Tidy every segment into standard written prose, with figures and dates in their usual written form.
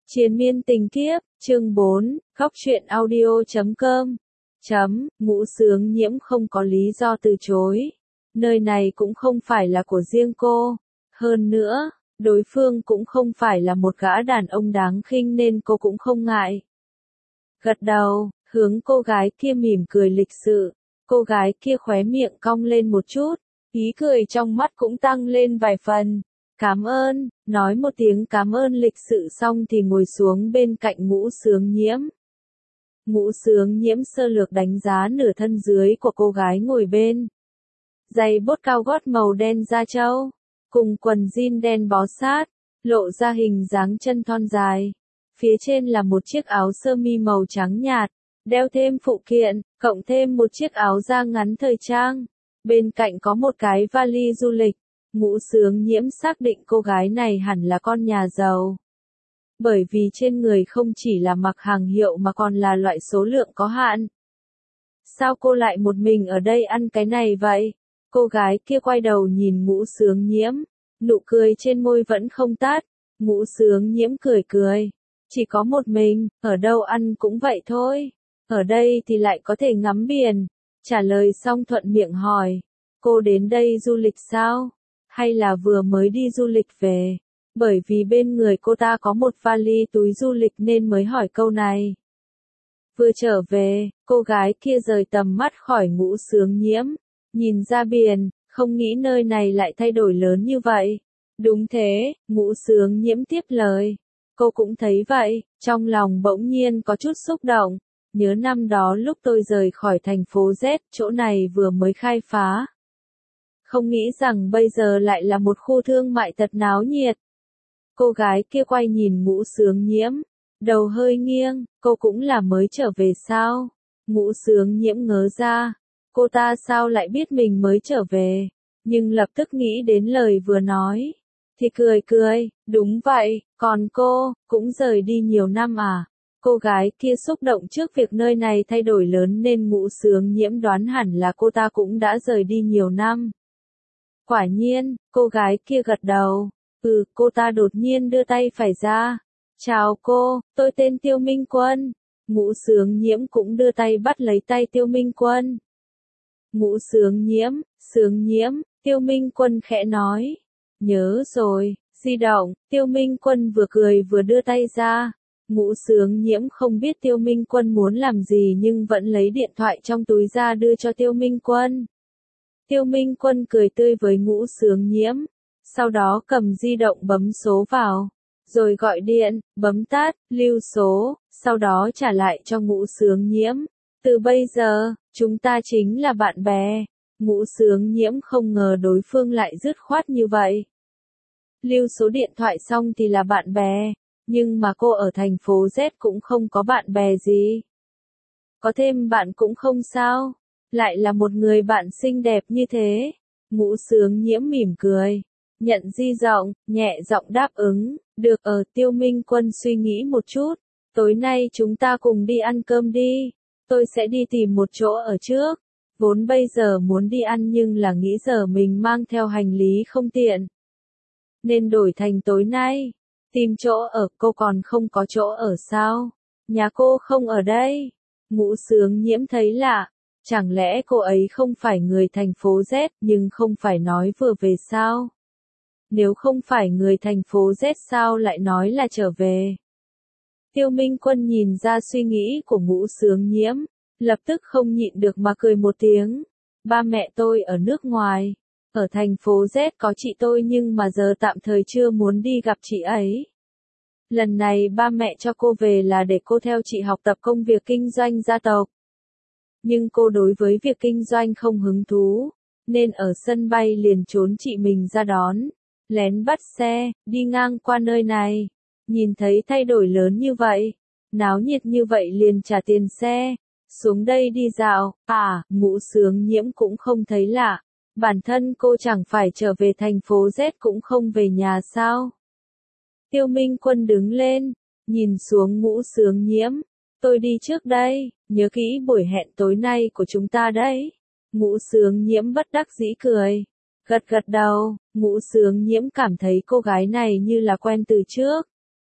Triền miên tình kiếp, chương 4, khóc chuyện audio.com. Ngũ Sướng Nhiễm không có lý do từ chối. Nơi này cũng không phải là của riêng cô. Hơn nữa, đối phương cũng không phải là một gã đàn ông đáng khinh nên cô cũng không ngại. Gật đầu, hướng cô gái kia mỉm cười lịch sự. Cô gái kia khóe miệng cong lên một chút, ý cười trong mắt cũng tăng lên vài phần. Cảm ơn, nói một tiếng cảm ơn lịch sự xong thì ngồi xuống bên cạnh Ngũ Sướng Nhiễm. Ngũ Sướng Nhiễm sơ lược đánh giá nửa thân dưới của cô gái ngồi bên. Giày bốt cao gót màu đen da trâu, cùng quần jean đen bó sát, lộ ra hình dáng chân thon dài. Phía trên là một chiếc áo sơ mi màu trắng nhạt, đeo thêm phụ kiện, cộng thêm một chiếc áo da ngắn thời trang. Bên cạnh có một cái vali du lịch. Ngũ Sướng Nhiễm xác định cô gái này hẳn là con nhà giàu. Bởi vì trên người không chỉ là mặc hàng hiệu mà còn là loại số lượng có hạn. Sao cô lại một mình ở đây ăn cái này vậy? Cô gái kia quay đầu nhìn Ngũ Sướng Nhiễm, nụ cười trên môi vẫn không tắt. Ngũ Sướng Nhiễm cười cười. Chỉ có một mình, ở đâu ăn cũng vậy thôi. Ở đây thì lại có thể ngắm biển. Trả lời xong thuận miệng hỏi. Cô đến đây du lịch sao? Hay là vừa mới đi du lịch về? Bởi vì bên người cô ta có một vali túi du lịch nên mới hỏi câu này. Vừa trở về, cô gái kia rời tầm mắt khỏi Ngũ Sướng Nhiễm, nhìn ra biển, không nghĩ nơi này lại thay đổi lớn như vậy. Đúng thế, Ngũ Sướng Nhiễm tiếp lời. Cô cũng thấy vậy, trong lòng bỗng nhiên có chút xúc động. Nhớ năm đó lúc tôi rời khỏi thành phố Z, chỗ này vừa mới khai phá. Không nghĩ rằng bây giờ lại là một khu thương mại thật náo nhiệt. Cô gái kia quay nhìn Ngũ Sướng Nhiễm, đầu hơi nghiêng, cô cũng là mới trở về sao? Ngũ Sướng Nhiễm ngớ ra, cô ta sao lại biết mình mới trở về, nhưng lập tức nghĩ đến lời vừa nói, thì cười cười, đúng vậy, còn cô, cũng rời đi nhiều năm à? Cô gái kia xúc động trước việc nơi này thay đổi lớn nên Ngũ Sướng Nhiễm đoán hẳn là cô ta cũng đã rời đi nhiều năm. Quả nhiên, cô gái kia gật đầu. Cô ta đột nhiên đưa tay phải ra. Chào cô, tôi tên Tiêu Minh Quân. Ngũ Sướng Nhiễm cũng đưa tay bắt lấy tay Tiêu Minh Quân. Ngũ Sướng Nhiễm, Tiêu Minh Quân khẽ nói. Nhớ rồi, di động, Tiêu Minh Quân vừa cười vừa đưa tay ra. Ngũ Sướng Nhiễm không biết Tiêu Minh Quân muốn làm gì nhưng vẫn lấy điện thoại trong túi ra đưa cho Tiêu Minh Quân. Tiêu Minh Quân cười tươi với Ngũ Sướng Nhiễm, sau đó cầm di động bấm số vào, rồi gọi điện, bấm tắt, lưu số, sau đó trả lại cho Ngũ Sướng Nhiễm. Từ bây giờ, chúng ta chính là bạn bè. Ngũ Sướng Nhiễm không ngờ đối phương lại dứt khoát như vậy. Lưu số điện thoại xong thì là bạn bè, nhưng mà cô ở thành phố Z cũng không có bạn bè gì. Có thêm bạn cũng không sao. Lại là một người bạn xinh đẹp như thế. Ngũ Sướng Nhiễm mỉm cười, nhận di động, nhẹ giọng đáp ứng. Được. Tiêu Minh Quân suy nghĩ một chút. Tối nay chúng ta cùng đi ăn cơm đi. Tôi sẽ đi tìm một chỗ ở trước. Vốn bây giờ muốn đi ăn nhưng là nghĩ giờ mình mang theo hành lý không tiện, nên đổi thành tối nay. Tìm chỗ ở, cô còn không có chỗ ở sao? Nhà cô không ở đây. Ngũ Sướng Nhiễm thấy lạ. Chẳng lẽ cô ấy không phải người thành phố Z nhưng không phải nói vừa về sao? Nếu không phải người thành phố Z sao lại nói là trở về? Tiêu Minh Quân nhìn ra suy nghĩ của Ngũ Sướng Nhiễm, lập tức không nhịn được mà cười một tiếng. Ba mẹ tôi ở nước ngoài, ở thành phố Z có chị tôi nhưng mà giờ tạm thời chưa muốn đi gặp chị ấy. Lần này ba mẹ cho cô về là để cô theo chị học tập công việc kinh doanh gia tộc. Nhưng cô đối với việc kinh doanh không hứng thú, nên ở sân bay liền trốn chị mình ra đón, lén bắt xe, đi ngang qua nơi này. Nhìn thấy thay đổi lớn như vậy, náo nhiệt như vậy liền trả tiền xe, xuống đây đi dạo. Ngũ Sướng Nhiễm cũng không thấy lạ, bản thân cô chẳng phải trở về thành phố Z cũng không về nhà sao? Tiêu Minh Quân đứng lên, nhìn xuống Ngũ Sướng Nhiễm. Tôi đi trước đây, nhớ kỹ buổi hẹn tối nay của chúng ta đấy. Ngũ Sướng Nhiễm bất đắc dĩ cười, gật gật đầu. Ngũ Sướng Nhiễm cảm thấy cô gái này như là quen từ trước.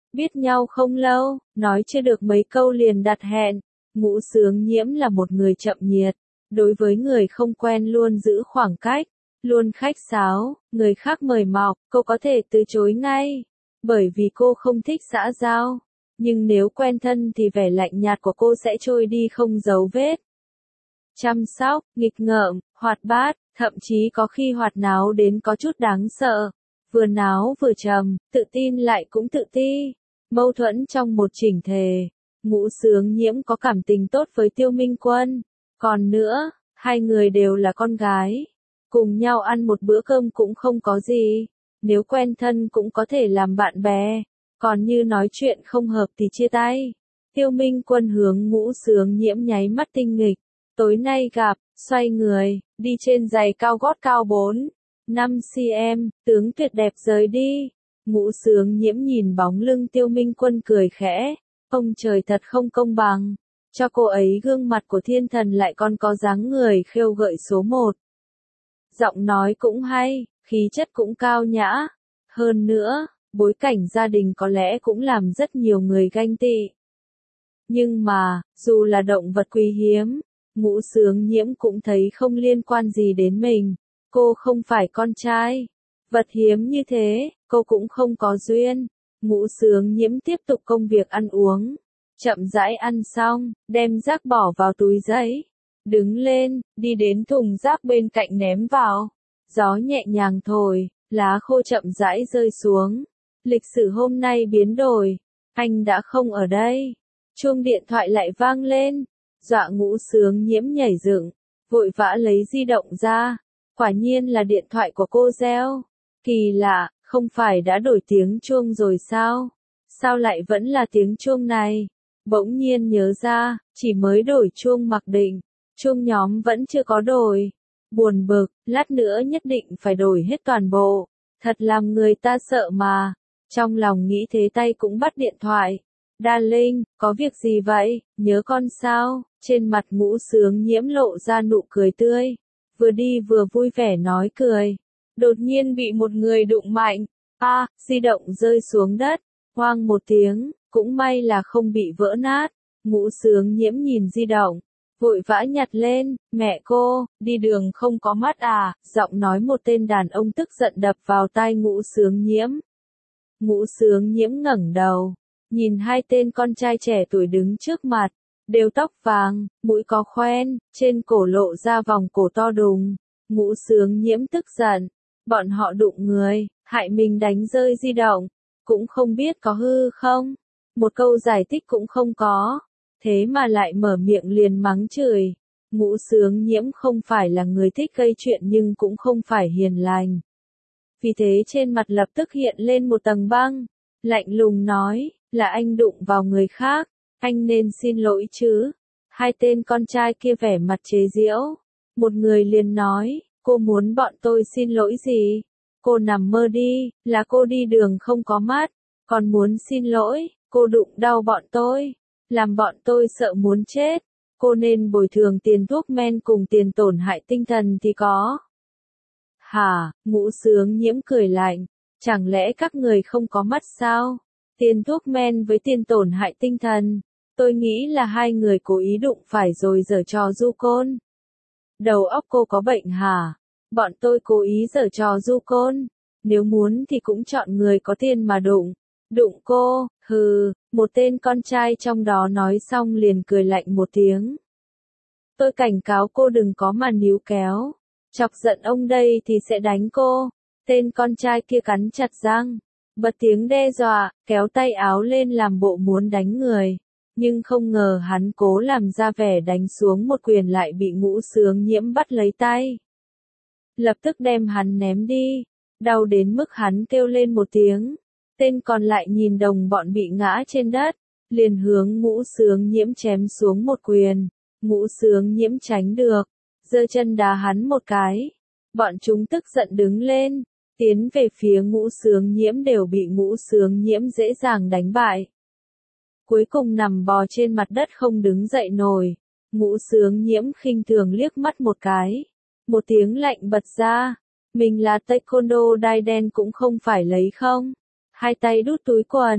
Biết nhau không lâu, nói chưa được mấy câu liền đặt hẹn. Ngũ Sướng Nhiễm là một người chậm nhiệt, đối với người không quen luôn giữ khoảng cách, luôn khách sáo, người khác mời mọc, cô có thể từ chối ngay, bởi vì cô không thích xã giao. Nhưng nếu quen thân thì vẻ lạnh nhạt của cô sẽ trôi đi không dấu vết. Chăm sóc, nghịch ngợm, hoạt bát, thậm chí có khi hoạt náo đến có chút đáng sợ. Vừa náo vừa trầm, tự tin lại cũng tự ti. Mâu thuẫn trong một chỉnh thể. Ngũ Sướng Nhiễm có cảm tình tốt với Tiêu Minh Quân. Còn nữa, hai người đều là con gái. Cùng nhau ăn một bữa cơm cũng không có gì. Nếu quen thân cũng có thể làm bạn bè. Còn như nói chuyện không hợp thì chia tay. Tiêu Minh Quân hướng Ngũ Sướng Nhiễm nháy mắt tinh nghịch. Tối nay gặp, xoay người, đi trên giày cao gót cao 5 cm, tướng tuyệt đẹp rời đi. Ngũ Sướng Nhiễm nhìn bóng lưng Tiêu Minh Quân cười khẽ. Ông trời thật không công bằng. Cho cô ấy gương mặt của thiên thần lại còn có dáng người khêu gợi số 1. Giọng nói cũng hay, khí chất cũng cao nhã. Hơn nữa, bối cảnh gia đình có lẽ cũng làm rất nhiều người ganh tị. Nhưng mà, dù là động vật quý hiếm, Ngũ Sướng Nhiễm cũng thấy không liên quan gì đến mình. Cô không phải con trai. Vật hiếm như thế, cô cũng không có duyên. Ngũ Sướng Nhiễm tiếp tục công việc ăn uống. Chậm rãi ăn xong, đem rác bỏ vào túi giấy. Đứng lên, đi đến thùng rác bên cạnh ném vào. Gió nhẹ nhàng thổi, lá khô chậm rãi rơi xuống. Lịch sử hôm nay biến đổi. Anh đã không ở đây. Chuông điện thoại lại vang lên. Dọa Ngũ Sướng Nhiễm nhảy dựng, vội vã lấy di động ra. Quả nhiên là điện thoại của cô reo. Kỳ lạ, không phải đã đổi tiếng chuông rồi sao? Sao lại vẫn là tiếng chuông này? Bỗng nhiên nhớ ra, chỉ mới đổi chuông mặc định, chuông nhóm vẫn chưa có đổi. Buồn bực, lát nữa nhất định phải đổi hết toàn bộ. Thật làm người ta sợ mà. Trong lòng nghĩ thế tay cũng bắt điện thoại. Darling, có việc gì vậy, nhớ con sao? Trên mặt Ngũ Sướng Nhiễm lộ ra nụ cười tươi. Vừa đi vừa vui vẻ nói cười. Đột nhiên bị một người đụng mạnh. Di động rơi xuống đất. Hoang một tiếng, cũng may là không bị vỡ nát. Ngũ Sướng Nhiễm nhìn di động. Vội vã nhặt lên, mẹ cô, đi đường không có mắt à? Giọng nói một tên đàn ông tức giận đập vào tai Ngũ Sướng Nhiễm. Ngũ Sướng Nhiễm ngẩng đầu. Nhìn hai tên con trai trẻ tuổi đứng trước mặt, đều tóc vàng, mũi có khoen, trên cổ lộ ra vòng cổ to đùng. Ngũ Sướng Nhiễm tức giận, bọn họ đụng người, hại mình đánh rơi di động, cũng không biết có hư không, một câu giải thích cũng không có, thế mà lại mở miệng liền mắng chửi. Ngũ Sướng Nhiễm không phải là người thích gây chuyện nhưng cũng không phải hiền lành. Vì thế trên mặt lập tức hiện lên một tầng băng, lạnh lùng nói, là anh đụng vào người khác, anh nên xin lỗi chứ. Hai tên con trai kia vẻ mặt chế giễu. Một người liền nói, cô muốn bọn tôi xin lỗi gì? Cô nằm mơ đi, là cô đi đường không có mắt, còn muốn xin lỗi, cô đụng đau bọn tôi, làm bọn tôi sợ muốn chết. Cô nên bồi thường tiền thuốc men cùng tiền tổn hại tinh thần thì có. Hả, Ngũ Sướng Nhiễm cười lạnh, chẳng lẽ các người không có mắt sao? Tiền thuốc men với tiền tổn hại tinh thần, tôi nghĩ là hai người cố ý đụng phải rồi giở trò du côn. Đầu óc cô có bệnh hả? Bọn tôi cố ý giở trò du côn, nếu muốn thì cũng chọn người có tiền mà đụng. Đụng cô, hừ, một tên con trai trong đó nói xong liền cười lạnh một tiếng. Tôi cảnh cáo cô đừng có mà níu kéo, chọc giận ông đây thì sẽ đánh cô. Tên con trai kia cắn chặt răng, bật tiếng đe dọa, kéo tay áo lên làm bộ muốn đánh người. Nhưng không ngờ hắn cố làm ra vẻ đánh xuống một quyền lại bị Ngũ Sướng Nhiễm bắt lấy tay. Lập tức đem hắn ném đi, đau đến mức hắn kêu lên một tiếng. Tên còn lại nhìn đồng bọn bị ngã trên đất, liền hướng Ngũ Sướng Nhiễm chém xuống một quyền. Ngũ Sướng Nhiễm tránh được, giơ chân đá hắn một cái. Bọn chúng tức giận đứng lên, tiến về phía Ngũ Sướng Nhiễm đều bị Ngũ Sướng Nhiễm dễ dàng đánh bại. Cuối cùng nằm bò trên mặt đất không đứng dậy nổi. Ngũ Sướng Nhiễm khinh thường liếc mắt một cái. Một tiếng lạnh bật ra. Mình là taekwondo đai đen cũng không phải lấy không. Hai tay đút túi quần.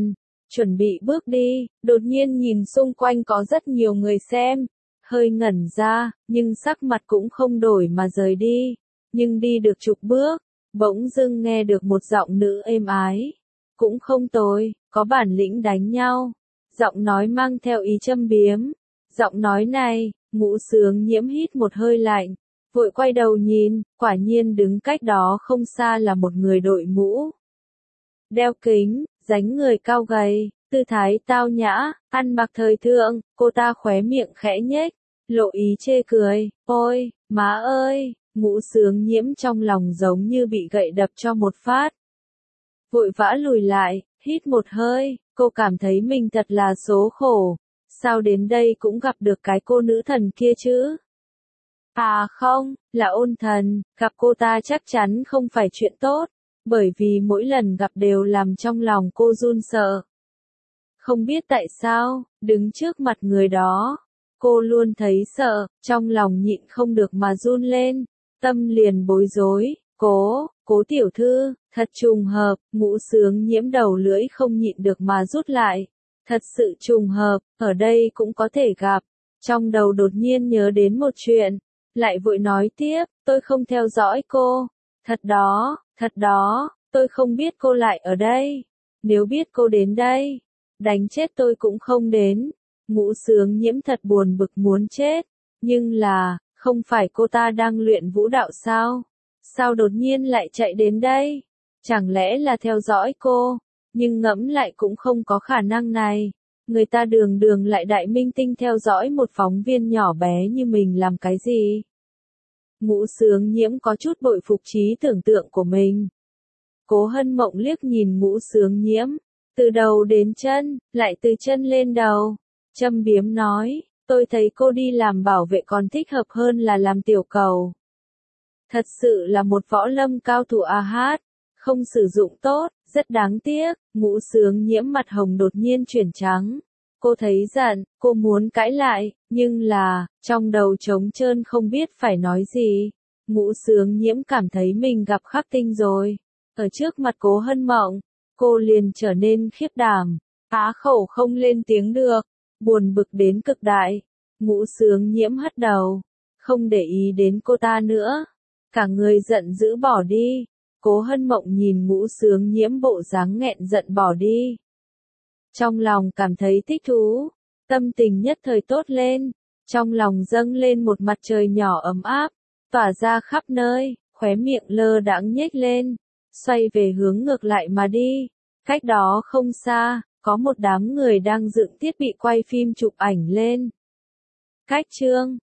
chuẩn bị bước đi, đột nhiên nhìn xung quanh có rất nhiều người xem, hơi ngẩn ra, nhưng sắc mặt cũng không đổi mà rời đi, nhưng đi được chục bước, bỗng dưng nghe được một giọng nữ êm ái, cũng không tồi, có bản lĩnh đánh nhau, giọng nói mang theo ý châm biếm, giọng nói này, Ngũ Sướng Nhiễm hít một hơi lạnh, vội quay đầu nhìn, quả nhiên đứng cách đó không xa là một người đội mũ, đeo kính, dáng người cao gầy, tư thái tao nhã, ăn mặc thời thượng, cô ta khóe miệng khẽ nhếch, lộ ý chê cười, ôi, má ơi, Ngũ Sướng Nhiễm trong lòng giống như bị gậy đập cho một phát. Vội vã lùi lại, hít một hơi, cô cảm thấy mình thật là số khổ, sao đến đây cũng gặp được cái cô nữ thần kia chứ? À không, là Ôn Thần, gặp cô ta chắc chắn không phải chuyện tốt, bởi vì mỗi lần gặp đều làm trong lòng cô run sợ. Không biết tại sao, đứng trước mặt người đó, cô luôn thấy sợ, trong lòng nhịn không được mà run lên, tâm liền bối rối, cố tiểu thư, thật trùng hợp, Ngũ Sướng Nhiễm đầu lưỡi không nhịn được mà rút lại, thật sự trùng hợp, ở đây cũng có thể gặp, trong đầu đột nhiên nhớ đến một chuyện, lại vội nói tiếp, tôi không theo dõi cô, thật đó, tôi không biết cô lại ở đây, nếu biết cô đến đây, đánh chết tôi cũng không đến. Ngũ Sướng Nhiễm thật buồn bực muốn chết, nhưng là, không phải cô ta đang luyện vũ đạo sao? Sao đột nhiên lại chạy đến đây? Chẳng lẽ là theo dõi cô? Nhưng ngẫm lại cũng không có khả năng này. Người ta đường đường lại đại minh tinh theo dõi một phóng viên nhỏ bé như mình làm cái gì? Ngũ Sướng Nhiễm có chút bội phục trí tưởng tượng của mình. Cố Hân Mộng liếc nhìn Ngũ Sướng Nhiễm, từ đầu đến chân, lại từ chân lên đầu. Châm biếm nói, tôi thấy cô đi làm bảo vệ còn thích hợp hơn là làm tiểu cầu. Thật sự là một võ lâm cao thủ a hát, không sử dụng tốt, rất đáng tiếc. Ngũ Sướng Nhiễm mặt hồng đột nhiên chuyển trắng. Cô thấy giận, cô muốn cãi lại, nhưng là, trong đầu trống trơn không biết phải nói gì. Ngũ Sướng Nhiễm cảm thấy mình gặp khắc tinh rồi. Ở trước mặt Cố Hân Mộng, cô liền trở nên khiếp đảm, á khẩu không lên tiếng được, buồn bực đến cực đại. Ngũ Sướng Nhiễm hất đầu, không để ý đến cô ta nữa, cả người giận dữ bỏ đi. Cố Hân Mộng nhìn Ngũ Sướng Nhiễm bộ dáng nghẹn giận bỏ đi, trong lòng cảm thấy thích thú, tâm tình nhất thời tốt lên, trong lòng dâng lên một mặt trời nhỏ ấm áp, tỏa ra khắp nơi, khóe miệng lơ đãng nhếch lên, xoay về hướng ngược lại mà đi. Cách đó không xa, có một đám người đang dựng thiết bị quay phim chụp ảnh lên. Cách chương